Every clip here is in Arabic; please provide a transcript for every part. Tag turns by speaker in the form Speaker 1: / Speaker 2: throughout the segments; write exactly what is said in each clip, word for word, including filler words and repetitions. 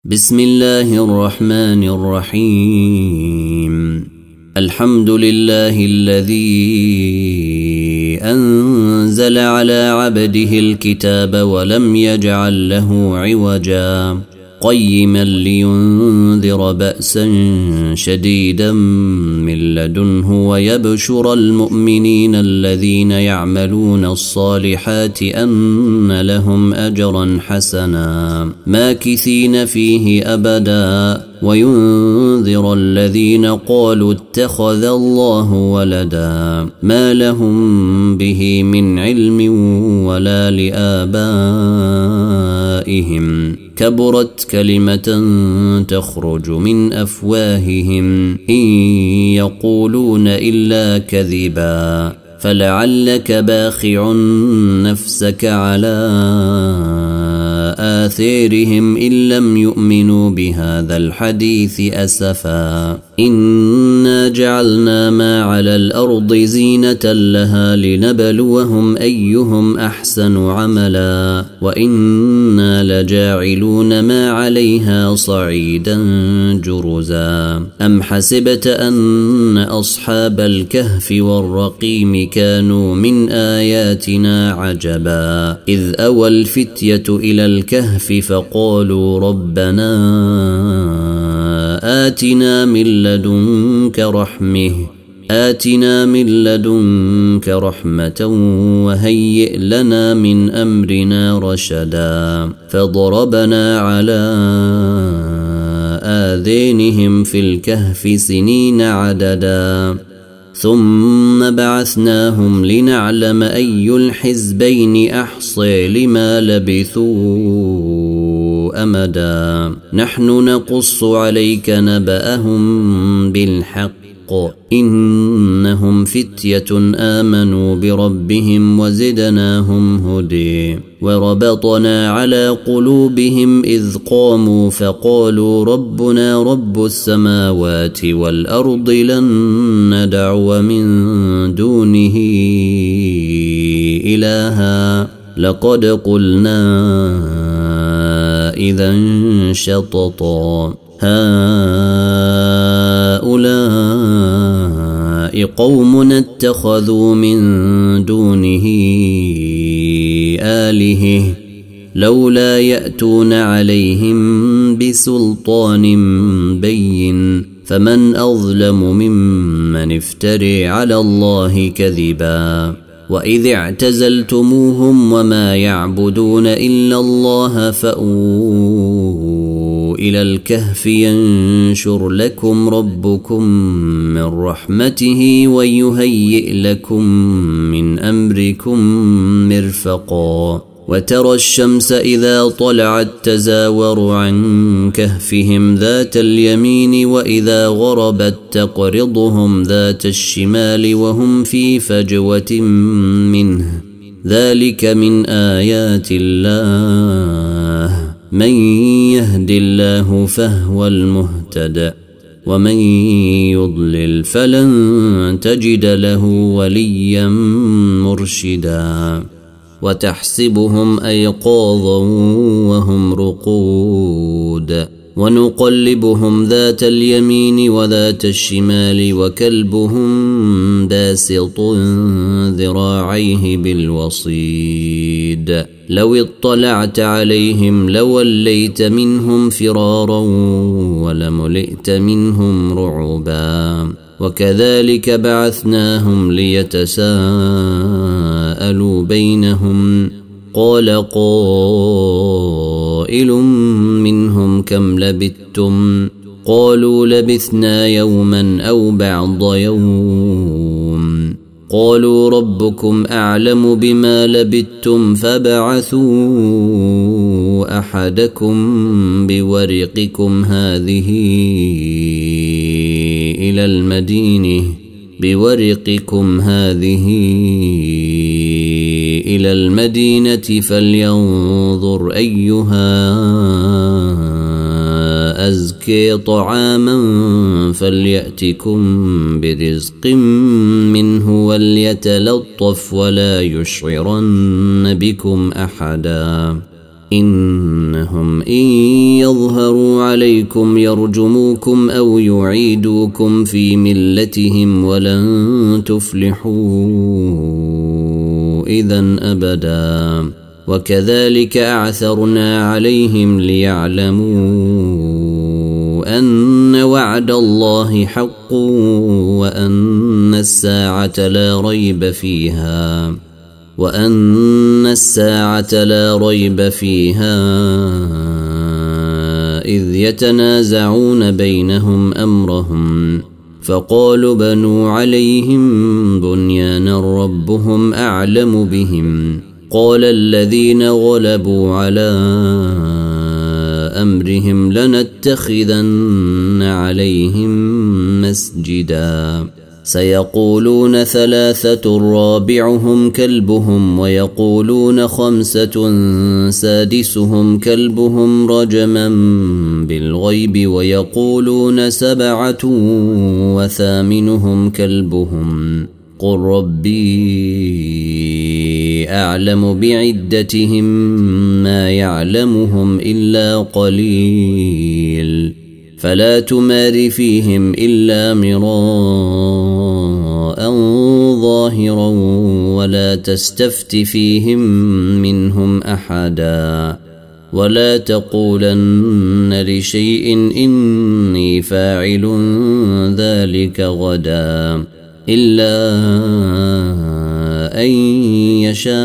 Speaker 1: بسم الله الرحمن الرحيم. الحمد لله الذي أنزل على عبده الكتاب ولم يجعل له عوجا قيما لينذر بأسا شديدا من لدنه ويبشر المؤمنين الذين يعملون الصالحات أن لهم أجرا حسنا ماكثين فيه أبدا وينذر الذين قالوا اتخذ الله ولدا ما لهم به من علم ولا لآبائهم كبرت كلمة تخرج من أفواههم إن يقولون إلا كذبا فلعلك باخع نفسك على آثارهم إن لم يؤمنوا بهذا الحديث أسفا إنا جعلنا ما على الأرض زينة لها لنبلوهم أيهم أحسن عملا وإنا لجاعلون ما عليها صعيدا جرزا أم حسبت أن أصحاب الكهف والرقيم كانوا من آياتنا عجبا إذ أوى الفتية إلى الكهف فقالوا ربنا آتنا من لدنك رحمة آتنا من لدنك رحمة وهيئ لنا من أمرنا رشدا فضربنا على آذانهم في الكهف سنين عددا ثم بعثناهم لنعلم أي الحزبين أحصى لما لبثوا أمدا نحن نقص عليك نبأهم بالحق إنهم فتية آمنوا بربهم وزدناهم هدي وربطنا على قلوبهم إذ قاموا فقالوا ربنا رب السماوات والأرض لن ندعو من دونه إلها لقد قلنا إذا شططا هؤلاء قومنا اتخذوا من دونه آلهة لولا يأتون عليهم بسلطان بين فمن أظلم ممن افتري على الله كذبا وإذ اعتزلتموهم وما يعبدون إلا الله فأووا إلى الكهف ينشر لكم ربكم من رحمته ويهيئ لكم من أمركم مرفقا وترى الشمس إذا طلعت تزاور عن كهفهم ذات اليمين وإذا غربت تقرضهم ذات الشمال وهم في فجوة منه ذلك من آيات الله من يهد الله فهو المهتد ومن يضلل فلن تجد له وليا مرشدا وتحسبهم أيقاظا وهم رقود ونقلبهم ذات اليمين وذات الشمال وكلبهم باسط ذراعيه بالوصيد لو اطلعت عليهم لوليت منهم فرارا ولملئت منهم رعبا وكذلك بعثناهم ليتساءلوا بينهم قال قائل منهم كم لبثتم قالوا لبثنا يوما أو بعض يوم قالوا ربكم أعلم بما لبثتم فبعثوا أحدكم بورقكم هذه إلى المدينة بورقكم هذه إلى المدينة فلينظر أيها أزكي طعاما فليأتكم برزق منه وليتلطف ولا يشعرن بكم أحدا إن بينهم إن يظهروا عليكم يرجموكم أو يعيدوكم في ملتهم ولن تفلحوا إذن أبدا وكذلك أعثرنا عليهم ليعلموا أن وعد الله حق وأن الساعة لا ريب فيها وأن الساعة لا ريب فيها إذ يتنازعون بينهم أمرهم فقالوا بنوا عليهم بنيانا ربهم أعلم بهم قال الذين غلبوا على أمرهم لنتخذن عليهم مسجدا سيقولون ثلاثة رابعهم كلبهم ويقولون خمسة سادسهم كلبهم رجما بالغيب ويقولون سبعة وثامنهم كلبهم قل ربي أعلم بعدتهم ما يعلمهم إلا قليل فلا تمار فيهم إلا مراء ظاهرا ولا تستفت فيهم منهم أحدا ولا تقولن لشيء إني فاعل ذلك غدا إلا أن يشاء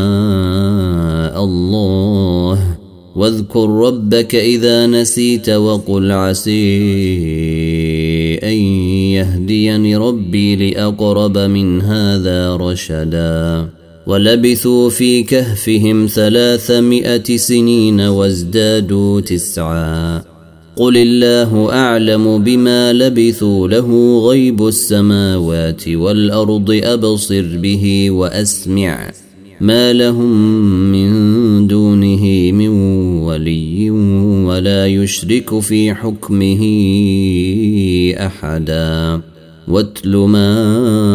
Speaker 1: الله واذكر ربك إذا نسيت وقل عسي أن يهديني ربي لأقرب من هذا رشدا ولبثوا في كهفهم ثلاثمائة سنين وازدادوا تسعا قل الله أعلم بما لبثوا له غيب السماوات والأرض أبصر به وأسمع ما لهم من دونه من ولي ولا يشرك في حكمه أحدا واتل ما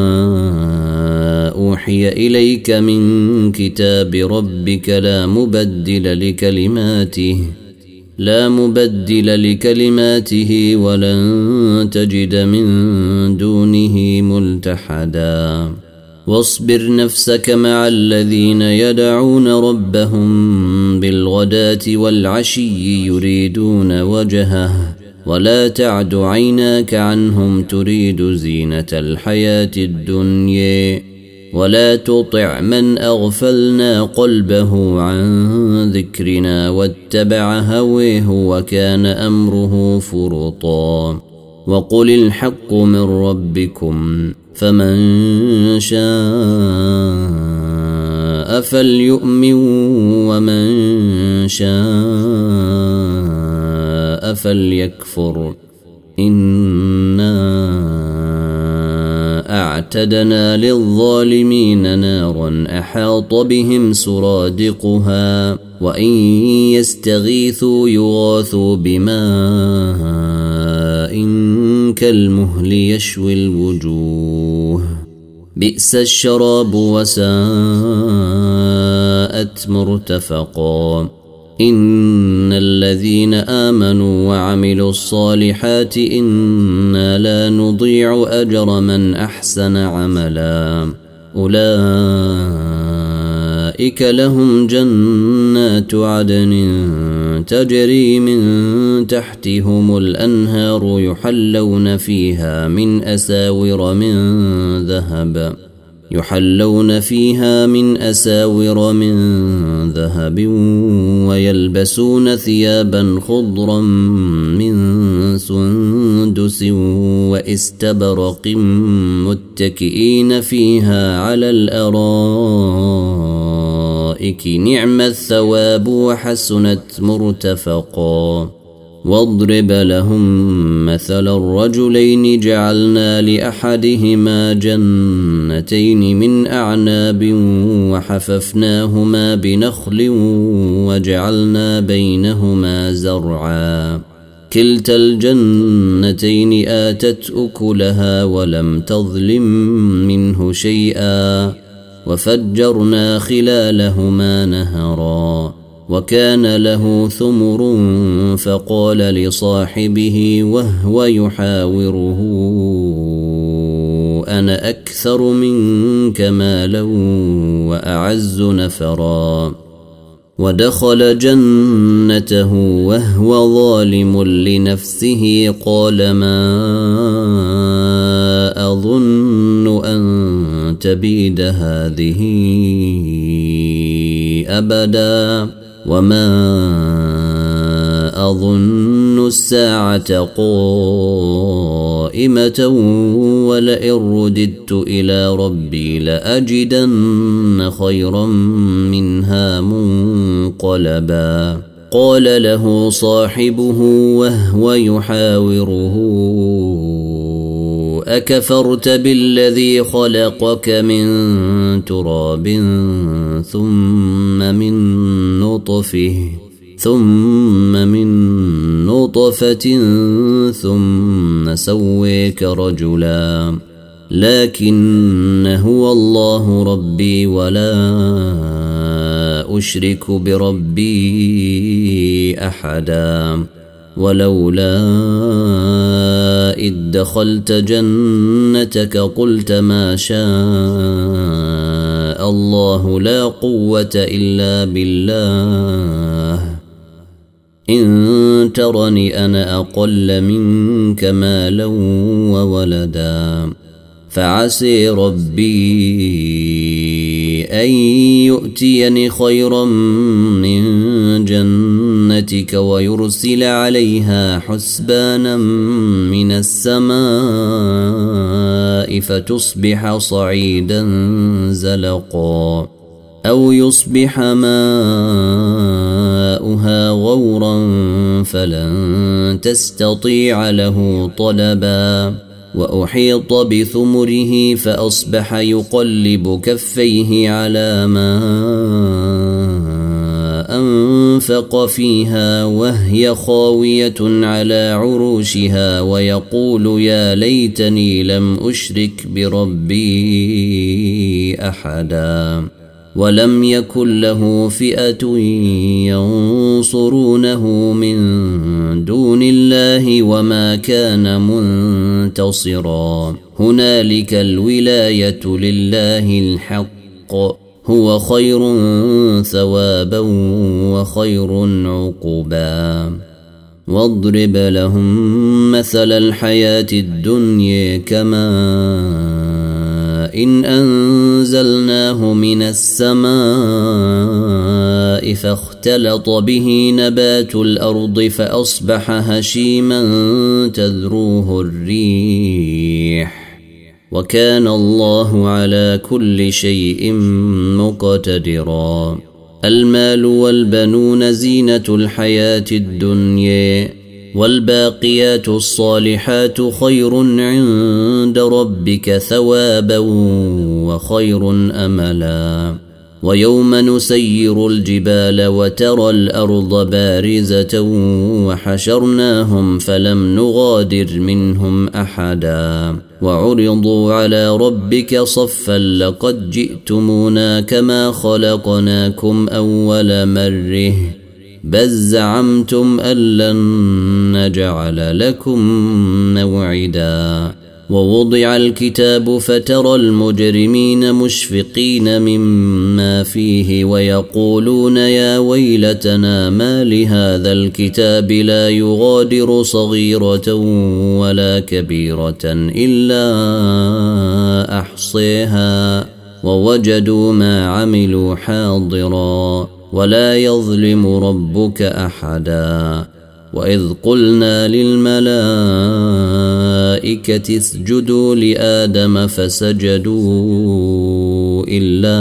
Speaker 1: أوحي إليك من كتاب ربك لا مبدل لكلماته لا مبدل لكلماته ولن تجد من دونه ملتحدا واصبر نفسك مع الذين يدعون ربهم بالغداة والعشي يريدون وجهه ولا تعد عيناك عنهم تريد زينة الحياة الدنيا ولا تطع من أغفلنا قلبه عن ذكرنا واتبع هويه وكان أمره فرطا وقل الحق من ربكم فمن شاء فليؤمن ومن شاء فليكفر إنا أعتدنا للظالمين نارا أحاط بهم سرادقها وإن يستغيثوا يغاثوا بماء كالمهل يشوي الوجوه بئس الشراب وساءت مرتفقا إن الذين آمنوا وعملوا الصالحات إنا لا نضيع أجر من أحسن عملا أولئك لهم جنات عدن تجري من تحتهم الأنهار يحلون فيها من أساور من ذهب يحلون فيها من أساور من ذهب ويلبسون ثيابا خضرا من سندس واستبرق متكئين فيها على الأرائك نعم الثواب وحسنت مرتفقا واضرب لهم مثل الرجلين جعلنا لأحدهما جنتين من أعناب وحففناهما بنخل وجعلنا بينهما زرعا كلتا الجنتين آتت أكلها ولم تظلم منه شيئا وفجرنا خلالهما نهرا وكان له ثمر فقال لصاحبه وهو يحاوره أنا أكثر منك مالا وأعز نفرا ودخل جنته وهو ظالم لنفسه قال ما أظن أن تبيد هذه أبدا وما أظن الساعة قائمة ولئن رددت إلى ربي لأجدن خيرا منها منقلبا قال له صاحبه وهو يحاوره أكفرت بالذي خلقك من تراب ثم من نطفه ثم من نطفة ثم سويك رجلا لكن هو الله ربي ولا أشرك بربي أحدا ولولا إذ دخلت جنتك قلت ما شاء الله لا قوة إلا بالله إن ترني أنا أقل منك مالا وولدا فعسي ربي أن يؤتيني خيرا من جنتك ويرسل عليها حسبانا من السماء فتصبح صعيدا زلقا أو يصبح ماؤها غورا فلن تستطيع له طلبا وأحيط بثمره فأصبح يقلب كفيه على ما أنفق فيها وهي خاوية على عروشها ويقول يا ليتني لم أشرك بربي أحدا ولم يكن له فئة ينصرونه من دون الله وما كان منتصرا هنالك الولاية لله الحق هو خير ثوابا وخير عقبا واضرب لهم مثل الحياة الدنيا كماء إن أنزلناه من السماء فاختلط به نبات الأرض فأصبح هشيما تذروه الريح وكان الله على كل شيء مقتدرا المال والبنون زينة الحياة الدنيا والباقيات الصالحات خير عند ربك ثوابا وخير أملا ويوم نسير الجبال وترى الأرض بارزة وحشرناهم فلم نغادر منهم أحدا وعرضوا على ربك صفا لقد جئتمونا كما خلقناكم أول مرة بل زعمتم أن لن نجعل لكم موعدا ووضع الكتاب فترى المجرمين مشفقين مما فيه ويقولون يا ويلتنا ما لهذا الكتاب لا يغادر صغيرة ولا كبيرة إلا أحصيها ووجدوا ما عملوا حاضرا ولا يظلم ربك أحدا وإذ قلنا للملائكة اسجدوا لآدم فسجدوا إلا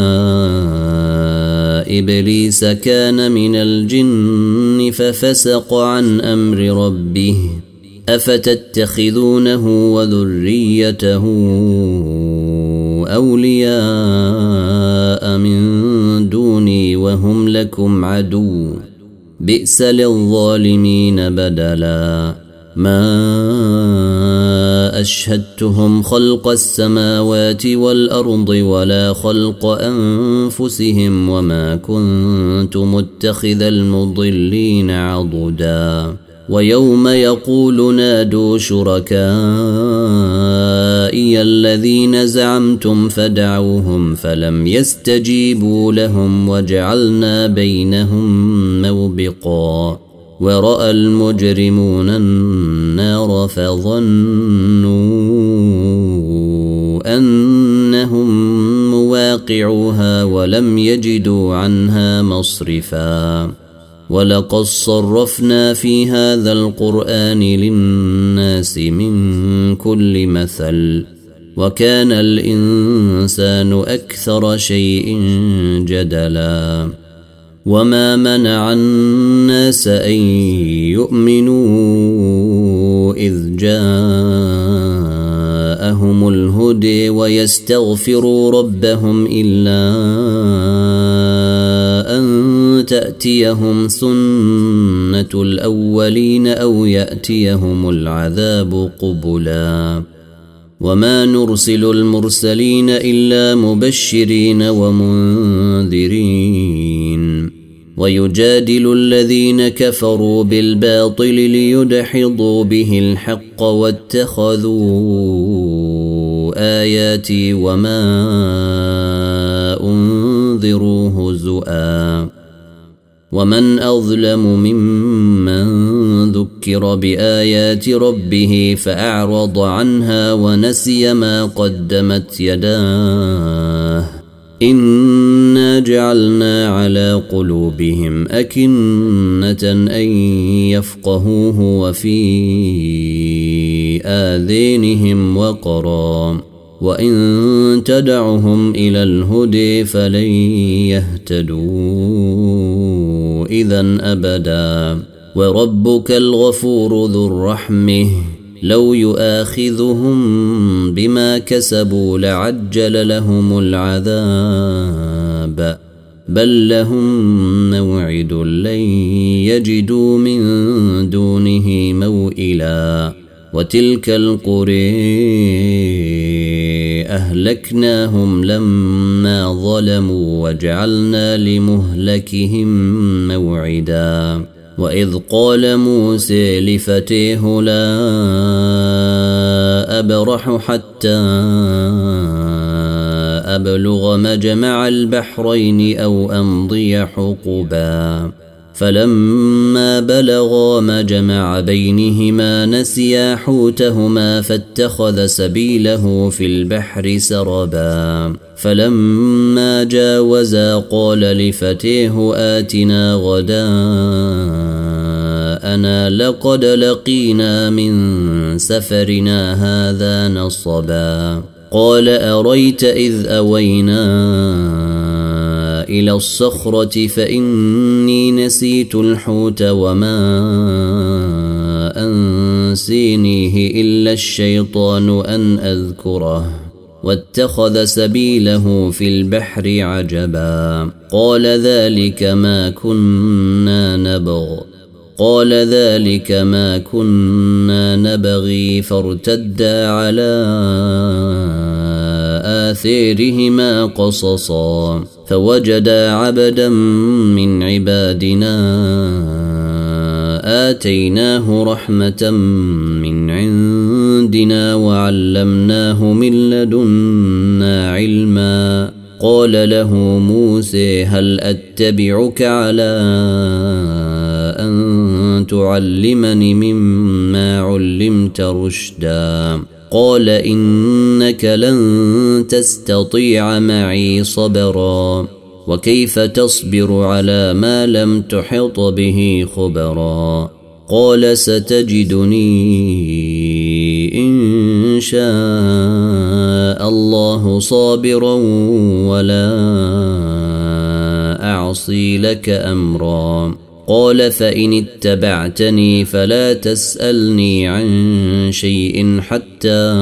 Speaker 1: إبليس كان من الجن ففسق عن أمر ربه أفتتخذونه وذريته أولياء من دوني وهم لكم عدو بئس للظالمين بدلا ما أشهدتهم خلق السماوات والأرض ولا خلق أنفسهم وما كنت متخذ المضلين عضدا ويوم يقول نادوا شركائي الذين زعمتم فدعوهم فلم يستجيبوا لهم وجعلنا بينهم موبقا ورأى المجرمون النار فظنوا أنهم مواقعوها ولم يجدوا عنها مصرفا ولقد صرفنا في هذا القرآن للناس من كل مثل وكان الإنسان أكثر شيء جدلا وما منع الناس أن يؤمنوا إذ جاءهم الهدى ويستغفروا ربهم إلا أن تأتيهم سنة الأولين أو يأتيهم العذاب قبلا وما نرسل المرسلين إلا مبشرين ومنذرين ويجادل الذين كفروا بالباطل ليدحضوا به الحق واتخذوا آياتي وما أنذروا هزؤا ومن أظلم ممن ذكر بآيات ربه فأعرض عنها ونسي ما قدمت يداه إنا جعلنا على قلوبهم أكنة أن يفقهوه وفي آذانهم وقرا وإن تدعهم إلى الهدى فلن يهتدوا إذن أبدا وربك الغفور ذو الرحمة لو يؤاخذهم بما كسبوا لعجل لهم العذاب بل لهم موعد لن يجدوا من دونه موئلا وتلك القرى أهلكناهم لما ظلموا وجعلنا لمهلكهم موعدا وإذ قال موسى لفتيه لا أبرح حتى أبلغ مجمع البحرين أو أمضي حقبا فلما بلغا مجمع بينهما نسيا حوتهما فاتخذ سبيله في البحر سربا فلما جاوزا قال لفتيه آتنا غداءنا لقد لقينا من سفرنا هذا نصبا قال أريت إذ أوينا إلى الصخرة فإني نسيت الحوت وما أنسينيه إلا الشيطان أن أذكره واتخذ سبيله في البحر عجبا قال ذلك ما كنا نبغ قال ذلك ما كنا نبغي فارتدا على آثارهما قصصا فوجدا عبدا من عبادنا آتيناه رحمة من عندنا وعلمناه من لدنا علما قال له موسى هل أتبعك على أن تعلمني مما علمت رشدا قال إنك لن تستطيع معي صبرا وكيف تصبر على ما لم تحط به خبرا قال ستجدني إن شاء الله صابرا ولا أعصي لك أمرا قال فإن اتبعتني فلا تسألني عن شيء حتى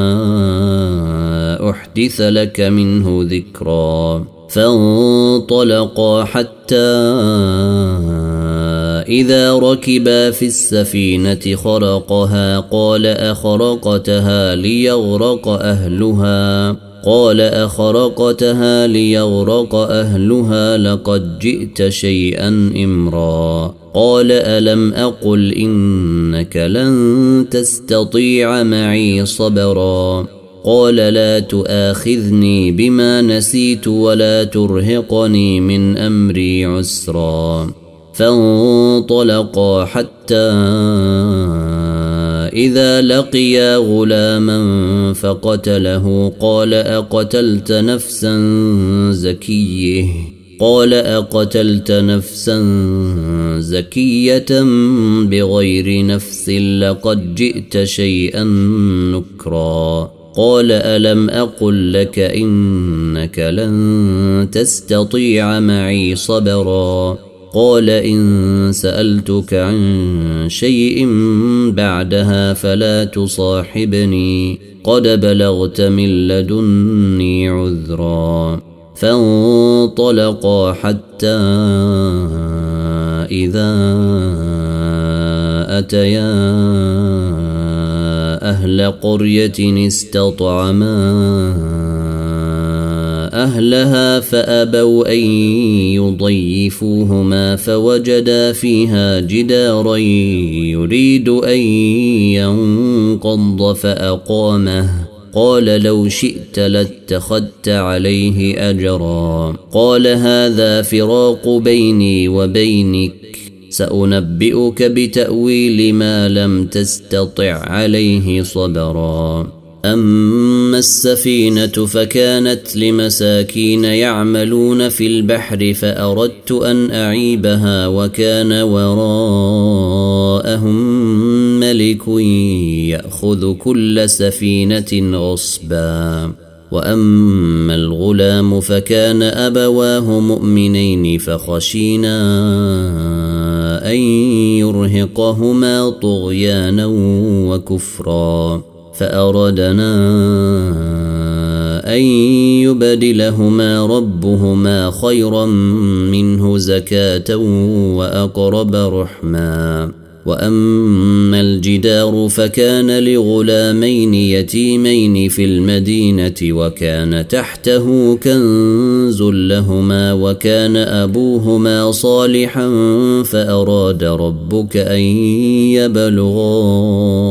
Speaker 1: أحدث لك منه ذكرا فانطلقا حتى إذا ركبا في السفينة خرقها قال أخرقتها ليغرق أهلها قال أخرقتها ليغرق أهلها لقد جئت شيئا إمرا قال ألم أقل إنك لن تستطيع معي صبرا قال لا تؤاخذني بما نسيت ولا ترهقني من أمري عسرا فانطلقا حتى إذا لقيا غلاما فقتله قال أقتلت نفسا زكيه قال أقتلت نفسا زكية بغير نفس لقد جئت شيئا نكرا قال ألم أقل لك إنك لن تستطيع معي صبرا قال إن سألتك عن شيء بعدها فلا تصاحبني قد بلغت من لدني عذرا فانطلقا حتى إذا أتيا أهل قرية استطعما أهلها فأبوا أن يضيفوهما فوجدا فيها جدارا يريد أن ينقض فأقامه قال لو شئت لاتخذت عليه أجرا قال هذا فراق بيني وبينك سأنبئك بتأويل ما لم تستطع عليه صبرا أما السفينة فكانت لمساكين يعملون في البحر فأردت أن أعيبها وكان وراءهم ملك يأخذ كل سفينة غصبا وأما الغلام فكان أبواه مؤمنين فخشينا أن يرهقهما طغيانا وكفرا فأردنا أن يبدلهما ربهما خيرا منه زكاة وأقرب رحما وأما الجدار فكان لغلامين يتيمين في المدينة وكان تحته كنز لهما وكان أبوهما صالحا فأراد ربك أن يبلغا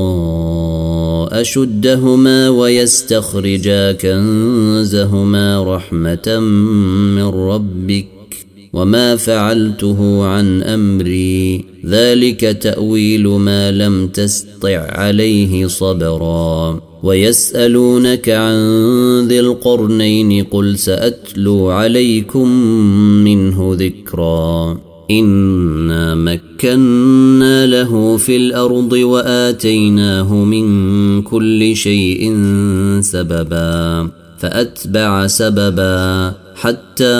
Speaker 1: أشدهما ويستخرجا كنزهما رحمة من ربك وما فعلته عن أمري ذلك تأويل ما لم تستطع عليه صبرا ويسألونك عن ذي القرنين قل سأتلو عليكم منه ذكرا إنا مكنا له في الأرض وآتيناه من كل شيء سببا فأتبع سببا حتى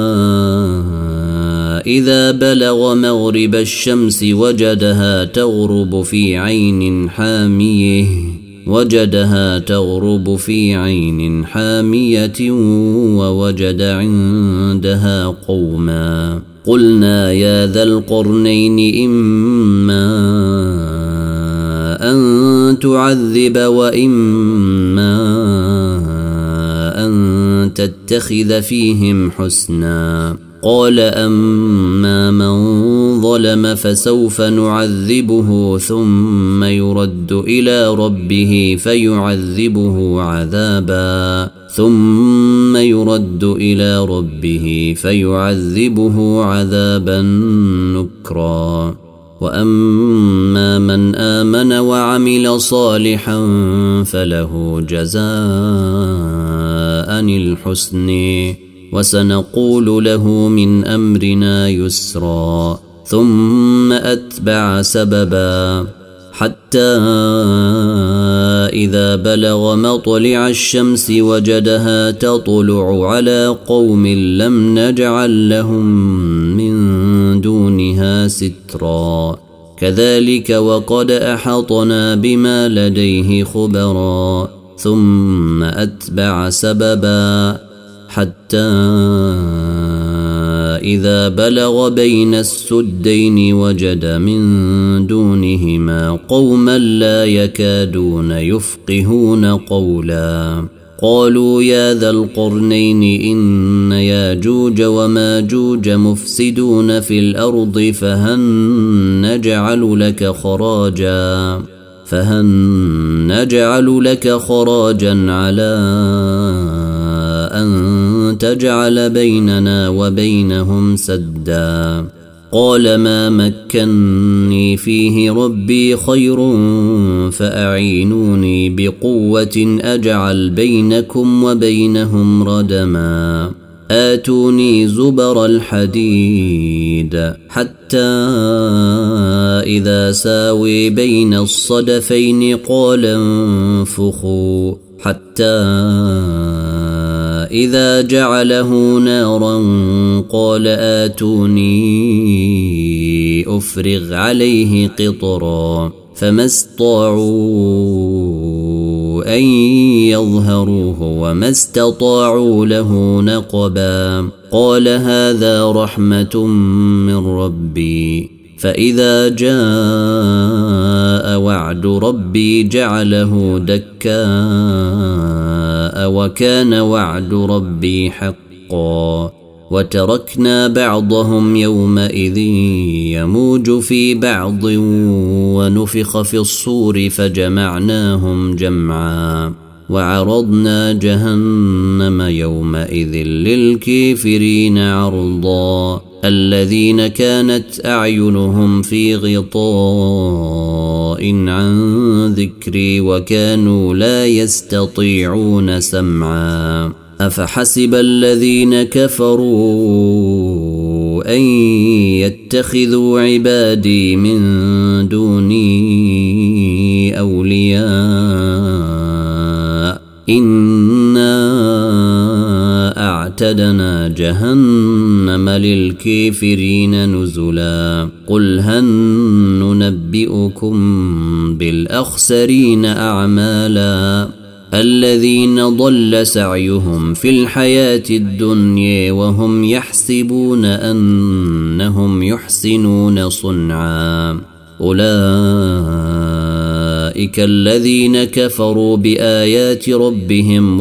Speaker 1: إذا بلغ مغرب الشمس وجدها تغرب في عين حامية وجدها تغرب في عين حامية ووجد عندها قوما قلنا يا ذا القرنين إما أن تعذب وإما أن تتخذ فيهم حسنا قال أما من ظلم فسوف نعذبه ثم يرد إلى ربه فيعذبه عذابا ثم يرد إلى ربه فيعذبه عذابا نكرا وأما من آمن وعمل صالحا فله جزاء الحسن وسنقول له من أمرنا يسرا ثم أتبع سببا حتى إذا بلغ مطلع الشمس وجدها تطلع على قوم لم نجعل لهم من دونها سترا كذلك وقد أحطنا بما لديه خبرا ثم أتبع سببا حتى إذا بلغ بين السدين وجد من دونهما قوما لا يكادون يفقهون قولا قالوا يا ذا القرنين إن ياجوج وماجوج مفسدون في الأرض فهل نجعل لك خراجا فهل نجعل لك خراجا على أن تجعل بيننا وبينهم سدا قال ما مكني فيه ربي خير فأعينوني بقوة أجعل بينكم وبينهم ردما آتوني زبر الحديد حتى إذا ساوي بين الصدفين قال انفخوا حتى إذا جعله نارا قال آتوني أفرغ عليه قطرا فما استطاعوا أن يظهروه وما استطاعوا له نقبا قال هذا رحمة من ربي فإذا جاء وعد ربي جعله دكاء وكان وعد ربي حقا وتركنا بعضهم يومئذ يموج في بعض ونفخ في الصور فجمعناهم جمعا وعرضنا جهنم يومئذ للكافرين عرضا الذين كانت أعينهم في غطاء عن ذكري وكانوا لا يستطيعون سمعا أفحسب الذين كفروا أن يتخذوا عبادي من دوني أولياء إنا أعتدنا جهنم للكافرين نزلا قل هل ننبئكم بالأخسرين أعمالا الذين ضل سعيهم في الحياة الدنيا وهم يحسبون أنهم يحسنون صنعا أولئك الذين كفروا بآيات ربهم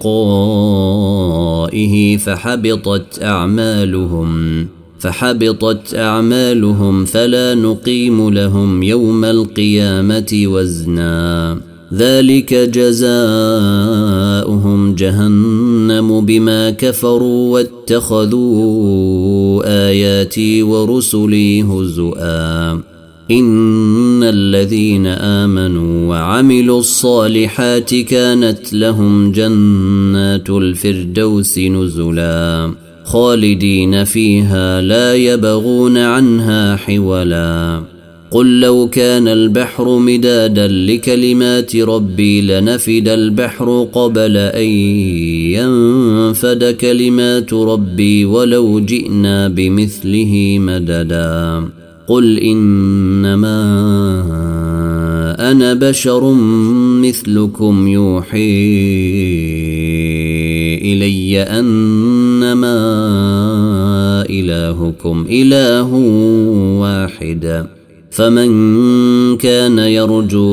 Speaker 1: ولقائه فحبطت أعمالهم فحبطت أعمالهم فلا نقيم لهم يوم القيامة وزنا ذلك جزاؤهم جهنم بما كفروا واتخذوا آياتي ورسلي هزؤا إن الذين آمنوا وعملوا الصالحات كانت لهم جنات الفردوس نزلا خالدين فيها لا يبغون عنها حولا قل لو كان البحر مدادا لكلمات ربي لنفد البحر قبل أن ينفد كلمات ربي ولو جئنا بمثله مددا قل إنما أنا بشر مثلكم يوحي إلي أنما إلهكم إله واحد فمن كان يرجو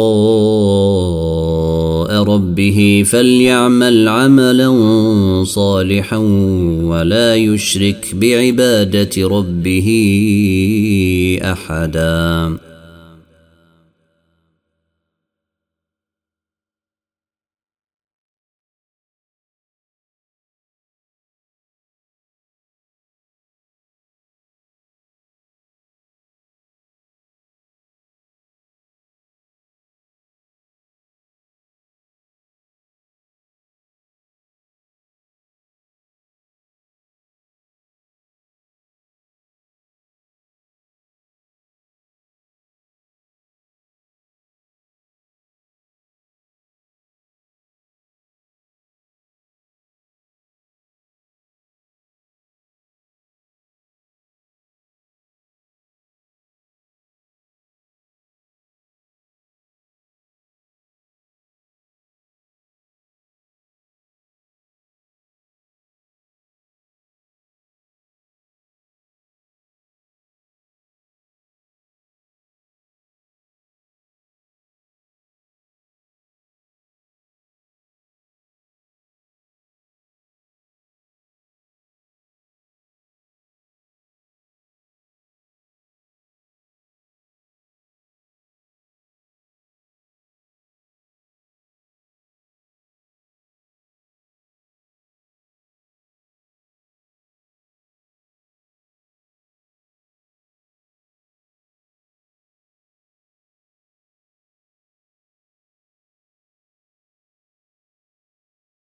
Speaker 1: لقاء ربه فليعمل عملا صالحا ولا يشرك بعبادة ربه أحدا